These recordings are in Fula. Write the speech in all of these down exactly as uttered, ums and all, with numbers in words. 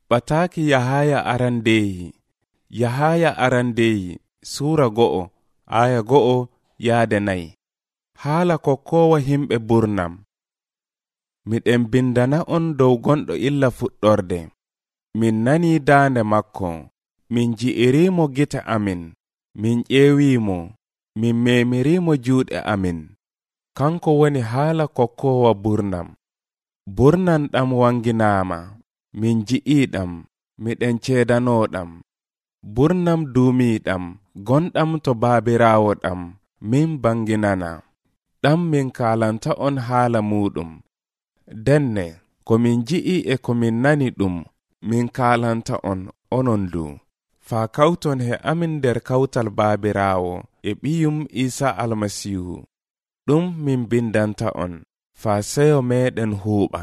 Ɓataaki Yahaya arandeeyi. Yahaya arandeeyi suura go'o aya go'o yaade nayi. Haala kokkoowa himɓe burnam. Miɗen bindana on dow gonɗo illa fuɗɗorde. Min nanii daande makko, min ji'iriimo gite amin, min ƴeewiimo, min memiriimo juuɗe amin. Kanko woni haala kokkoowa burnam. Burnan ɗam wanginaama, min ji'iiɗam, miɗen ceedanooɗam. Burnam duumiiɗam, gonɗam to baabiraawo ɗam, min banginana. Ɗam min kaalanta on haala muɗum. Denne, ko min ji'i e ko min nani ɗum, min kaalanta on onon du. Faa kawton he amin nder kawtal baabiraawo e ɓiyum Isa Almasihu. Ɗum min bindanta on, faa seyo meɗen huuɓa.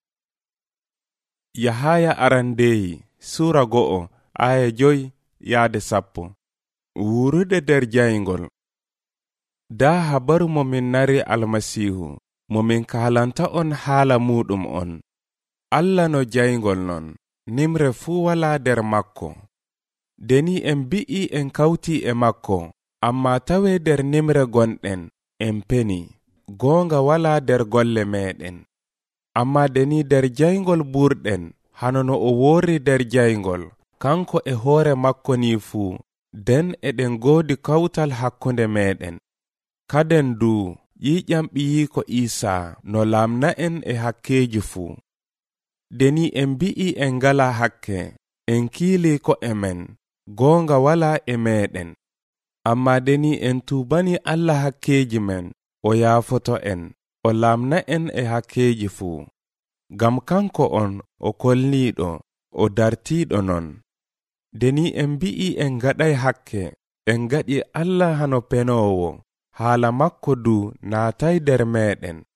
Yahaya arandeeyi suura go'o aya joyi yaade sappo. Wurude nder jayngol. Da habaru mo min nari Almasihu, mo min kaalanta on haala muɗum on. Allah no jayngol non, nimre fuu wala nder makko. Deni en bi'i en kawti e makko, amma tawe nder nimre gonɗen en peni, goonga wala nder golle meɗen. Amma deni nder jayngol burɗen, hano no o woori nder jayngol, kanko e hoore makko ni fuu, den eɗen goodi kawtal hakkunde meɗen. Kaden du yiƴam ɓiyiko Isa no laamna en e hakkeji fuu. Deni en bi'i en ngala hakke, en kiili ko emen, goonga wala e meɗen. Amma deni en tubani Allah hakkeji men, o yaafoto en, o laamna en e hakkeji fuu. Gam kanko on o kolniiɗo, o dartiiɗo non. Deni en bi'i en gaɗay hakke, en gaɗi Allah hano penoowo, haala makko du naatay nder meɗen.